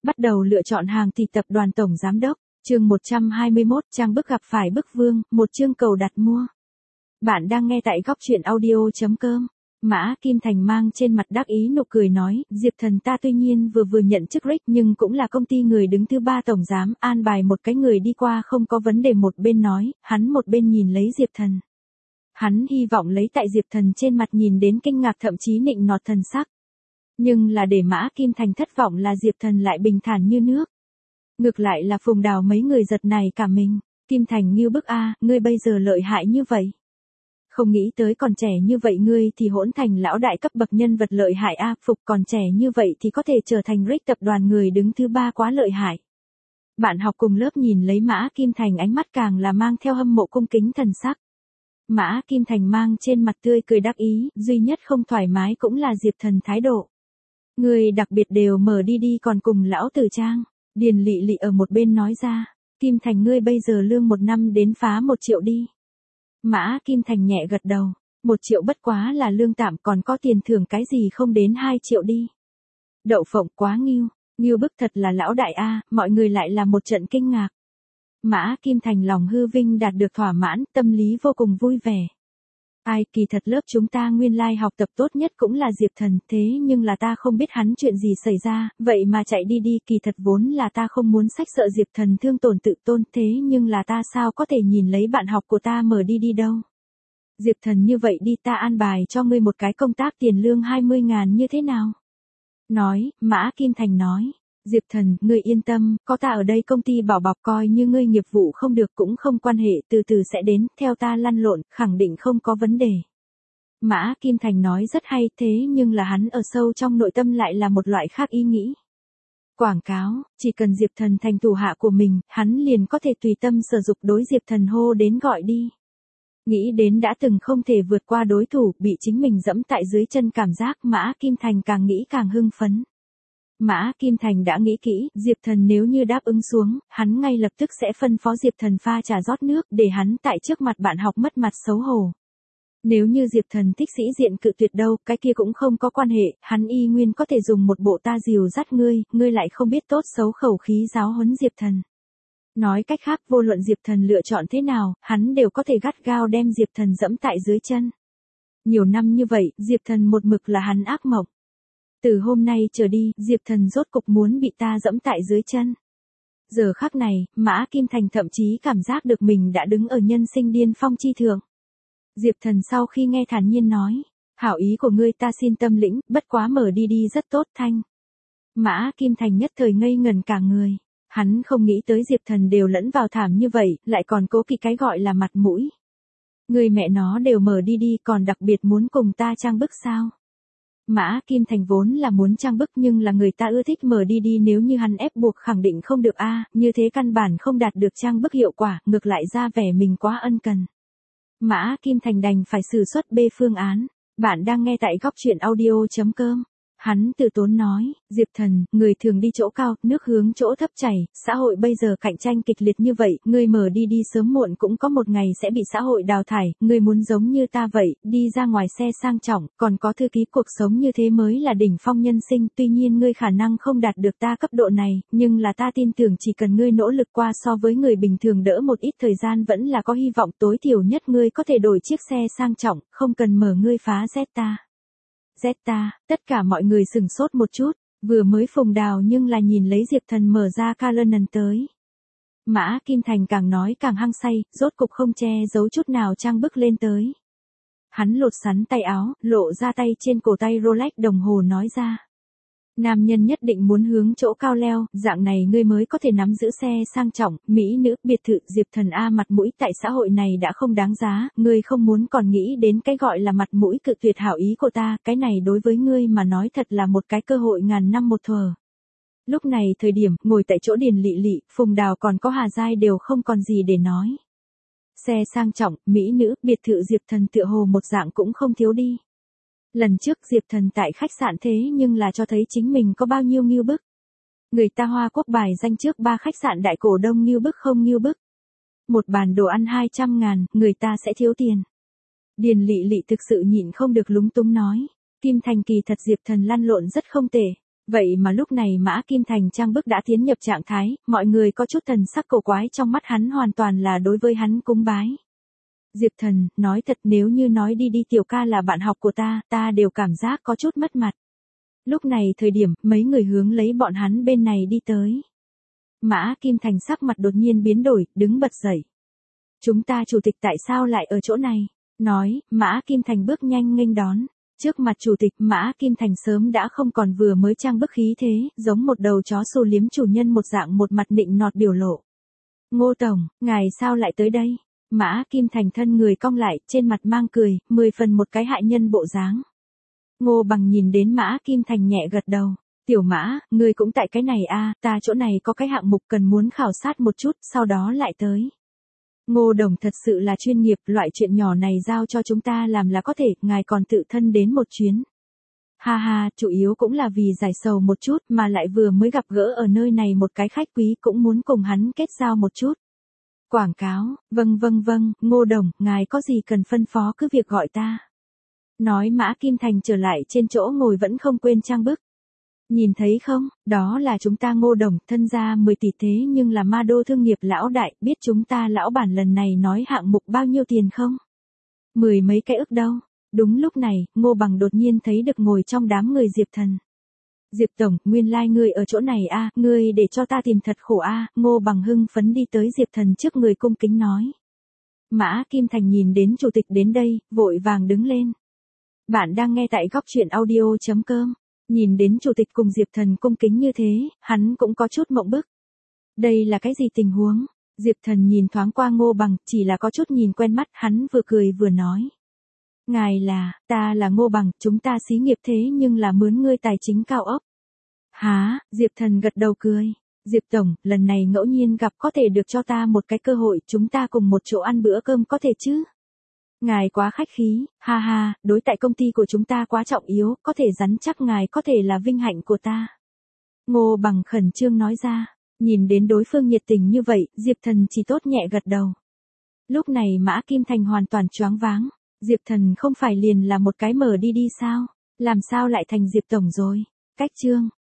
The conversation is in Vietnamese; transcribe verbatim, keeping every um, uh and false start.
Bắt đầu lựa chọn hàng thì tập đoàn tổng giám đốc, chương một trăm hai mươi mốt, trang bức gặp phải bức vương, một chương cầu đặt mua. Bạn đang nghe tại góc truyện audio chấm com. Mã Kim Thành mang trên mặt đắc ý nụ cười nói, Diệp Thần ta tuy nhiên vừa vừa nhận chức rích nhưng cũng là công ty người đứng thứ ba tổng giám, an bài một cái người đi qua không có vấn đề. Một bên nói, hắn một bên nhìn lấy Diệp Thần. Hắn hy vọng lấy tại Diệp Thần trên mặt nhìn đến kinh ngạc thậm chí nịnh nọt thần sắc. Nhưng là để Mã Kim Thành thất vọng là Diệp Thần lại bình thản như nước. Ngược lại là Phùng Đào mấy người giật này cả mình, Kim Thành nghiêu bức a, ngươi bây giờ lợi hại như vậy. Không nghĩ tới còn trẻ như vậy ngươi thì hỗn thành lão đại cấp bậc nhân vật lợi hại a, Phục còn trẻ như vậy thì có thể trở thành rích tập đoàn người đứng thứ ba quá lợi hại. Bạn học cùng lớp nhìn lấy Mã Kim Thành ánh mắt càng là mang theo hâm mộ cung kính thần sắc. Mã Kim Thành mang trên mặt tươi cười đắc ý, duy nhất không thoải mái cũng là Diệp Thần thái độ. Người đặc biệt đều mở đi đi còn cùng lão tử trang, Điền Lị Lị ở một bên nói ra, Kim Thành ngươi bây giờ lương một năm đến phá một triệu đi. Mã Kim Thành nhẹ gật đầu, một triệu bất quá là lương tạm còn có tiền thưởng cái gì không đến hai triệu đi. Đậu phộng quá nghiêu, nghiêu bức thật là lão đại a, mọi người lại là một trận kinh ngạc. Mã Kim Thành lòng hư vinh đạt được thỏa mãn, tâm lý vô cùng vui vẻ. Ai, kỳ thật lớp chúng ta nguyên lai like học tập tốt nhất cũng là Diệp Thần, thế nhưng là ta không biết hắn chuyện gì xảy ra, vậy mà chạy đi đi, kỳ thật vốn là ta không muốn sách sợ Diệp Thần thương tổn tự tôn, thế nhưng là ta sao có thể nhìn lấy bạn học của ta mở đi đi đâu. Diệp Thần như vậy đi, ta an bài cho ngươi một cái công tác tiền lương hai mươi ngàn như thế nào? Nói, Mã Kim Thành nói. Diệp Thần, ngươi yên tâm, có ta ở đây công ty bảo bọc coi như ngươi nghiệp vụ không được cũng không quan hệ, từ từ sẽ đến, theo ta lăn lộn, khẳng định không có vấn đề. Mã Kim Thành nói rất hay, thế nhưng là hắn ở sâu trong nội tâm lại là một loại khác ý nghĩ. Quảng cáo, chỉ cần Diệp Thần thành thủ hạ của mình, hắn liền có thể tùy tâm sử dụng đối Diệp Thần hô đến gọi đi. Nghĩ đến đã từng không thể vượt qua đối thủ, bị chính mình dẫm tại dưới chân cảm giác Mã Kim Thành càng nghĩ càng hưng phấn. Mã Kim Thành đã nghĩ kỹ, Diệp Thần nếu như đáp ứng xuống, hắn ngay lập tức sẽ phân phó Diệp Thần pha trà rót nước để hắn tại trước mặt bạn học mất mặt xấu hổ. Nếu như Diệp Thần thích sĩ diện cự tuyệt đâu, cái kia cũng không có quan hệ, hắn y nguyên có thể dùng một bộ ta dìu dắt ngươi, ngươi lại không biết tốt xấu khẩu khí giáo huấn Diệp Thần. Nói cách khác, vô luận Diệp Thần lựa chọn thế nào, hắn đều có thể gắt gao đem Diệp Thần dẫm tại dưới chân. Nhiều năm như vậy, Diệp Thần một mực là hắn ác mộng. Từ hôm nay trở đi, Diệp Thần rốt cục muốn bị ta dẫm tại dưới chân. Giờ khắc này, Mã Kim Thành thậm chí cảm giác được mình đã đứng ở nhân sinh điên phong chi thượng. Diệp Thần sau khi nghe thản nhiên nói, hảo ý của ngươi ta xin tâm lĩnh, bất quá mở đi đi rất tốt thanh. Mã Kim Thành nhất thời ngây ngần cả người. Hắn không nghĩ tới Diệp Thần đều lẫn vào thảm như vậy, lại còn cố kỵ cái gọi là mặt mũi. Người mẹ nó đều mở đi đi còn đặc biệt muốn cùng ta trang bức sao? Mã Kim Thành vốn là muốn trang bức nhưng là người ta ưa thích mở đi đi, nếu như hắn ép buộc khẳng định không được a, như thế căn bản không đạt được trang bức hiệu quả, ngược lại ra vẻ mình quá ân cần. Mã Kim Thành đành phải sử xuất B phương án. Bạn đang nghe tại góc truyện audio chấm com. Hắn từ tốn nói, Diệp Thần, người thường đi chỗ cao, nước hướng chỗ thấp chảy, xã hội bây giờ cạnh tranh kịch liệt như vậy, ngươi mở đi đi sớm muộn cũng có một ngày sẽ bị xã hội đào thải, ngươi muốn giống như ta vậy, đi ra ngoài xe sang trọng, còn có thư ký cuộc sống như thế mới là đỉnh phong nhân sinh, tuy nhiên ngươi khả năng không đạt được ta cấp độ này, nhưng là ta tin tưởng chỉ cần ngươi nỗ lực qua so với người bình thường đỡ một ít thời gian vẫn là có hy vọng, tối thiểu nhất ngươi có thể đổi chiếc xe sang trọng, không cần mở ngươi phá Zeta. Zeta, tất cả mọi người sừng sốt một chút, vừa mới Phùng Đào nhưng là nhìn lấy Diệp Thần mở ra Canon tới. Mã Kim Thành càng nói càng hăng say, rốt cục không che giấu chút nào trang bức lên tới. Hắn lột sắn tay áo, lộ ra tay trên cổ tay Rolex đồng hồ nói ra. Nam nhân nhất định muốn hướng chỗ cao leo, dạng này ngươi mới có thể nắm giữ xe sang trọng, mỹ nữ, biệt thự. Diệp Thần a, mặt mũi tại xã hội này đã không đáng giá, ngươi không muốn còn nghĩ đến cái gọi là mặt mũi, cự tuyệt hảo ý của ta, cái này đối với ngươi mà nói thật là một cái cơ hội ngàn năm một thuở. Lúc này thời điểm, ngồi tại chỗ Điền Lị Lị, Phùng Đào còn có Hà Giai đều không còn gì để nói. Xe sang trọng, mỹ nữ, biệt thự, Diệp Thần tựa hồ một dạng cũng không thiếu đi. Lần trước Diệp Thần tại khách sạn thế nhưng là cho thấy chính mình có bao nhiêu nghiêu bức. Người ta Hoa Quốc bài danh trước ba khách sạn đại cổ đông nghiêu bức không nghiêu bức. Một bàn đồ ăn hai trăm ngàn, người ta sẽ thiếu tiền. Điền Lị Lị thực sự nhịn không được lúng túng nói. Kim Thành kỳ thật Diệp Thần lăn lộn rất không tệ. Vậy mà lúc này Mã Kim Thành trang bức đã tiến nhập trạng thái, mọi người có chút thần sắc cổ quái trong mắt hắn hoàn toàn là đối với hắn cúng bái. Diệp Thần, nói thật nếu như nói đi đi tiểu ca là bạn học của ta, ta đều cảm giác có chút mất mặt. Lúc này thời điểm, mấy người hướng lấy bọn hắn bên này đi tới. Mã Kim Thành sắc mặt đột nhiên biến đổi, đứng bật dậy. Chúng ta chủ tịch tại sao lại ở chỗ này? Nói, Mã Kim Thành bước nhanh nghênh đón. Trước mặt chủ tịch Mã Kim Thành sớm đã không còn vừa mới trang bức khí thế, giống một đầu chó xù liếm chủ nhân một dạng một mặt nịnh nọt biểu lộ. Ngô Tổng, ngài sao lại tới đây? Mã Kim Thành thân người cong lại, trên mặt mang cười, mười phần một cái hại nhân bộ dáng. Ngô Bằng nhìn đến Mã Kim Thành nhẹ gật đầu. Tiểu Mã, ngươi cũng tại cái này a, à, ta chỗ này có cái hạng mục cần muốn khảo sát một chút, sau đó lại tới. Ngô Đồng thật sự là chuyên nghiệp, loại chuyện nhỏ này giao cho chúng ta làm là có thể, ngài còn tự thân đến một chuyến. Ha ha, chủ yếu cũng là vì giải sầu một chút mà lại vừa mới gặp gỡ ở nơi này một cái khách quý cũng muốn cùng hắn kết giao một chút. Quảng cáo, vâng vâng vâng, Ngô Đồng, ngài có gì cần phân phó cứ việc gọi ta. Nói Mã Kim Thành trở lại trên chỗ ngồi vẫn không quên trang bức. Nhìn thấy không, đó là chúng ta Ngô Đồng, thân gia mười tỷ thế nhưng là ma đô thương nghiệp lão đại, biết chúng ta lão bản lần này nói hạng mục bao nhiêu tiền không? Mười mấy cái ức đâu. Đúng lúc này, Ngô Bằng đột nhiên thấy được ngồi trong đám người Diệp Thần. Diệp Tổng, nguyên lai like ngươi ở chỗ này a, à, ngươi để cho ta tìm thật khổ a, à. Ngô Bằng hưng phấn đi tới Diệp Thần trước người cung kính nói. Mã Kim Thành nhìn đến chủ tịch đến đây, vội vàng đứng lên. Bạn đang nghe tại góc truyện audio chấm com. Nhìn đến chủ tịch cùng Diệp Thần cung kính như thế, hắn cũng có chút mộng bức. Đây là cái gì tình huống? Diệp Thần nhìn thoáng qua Ngô Bằng, chỉ là có chút nhìn quen mắt, hắn vừa cười vừa nói. Ngài là, ta là Ngô Bằng, chúng ta xí nghiệp thế nhưng là mướn ngươi tài chính cao ốc. Hả, Diệp Thần gật đầu cười. Diệp Tổng, lần này ngẫu nhiên gặp có thể được cho ta một cái cơ hội, chúng ta cùng một chỗ ăn bữa cơm có thể chứ? Ngài quá khách khí, ha ha, đối tại công ty của chúng ta quá trọng yếu, có thể rắn chắc ngài có thể là vinh hạnh của ta. Ngô Bằng khẩn trương nói ra, nhìn đến đối phương nhiệt tình như vậy, Diệp Thần chỉ tốt nhẹ gật đầu. Lúc này Mã Kim Thành hoàn toàn choáng váng, Diệp Thần không phải liền là một cái mở đi đi sao, làm sao lại thành Diệp Tổng rồi, cách chương.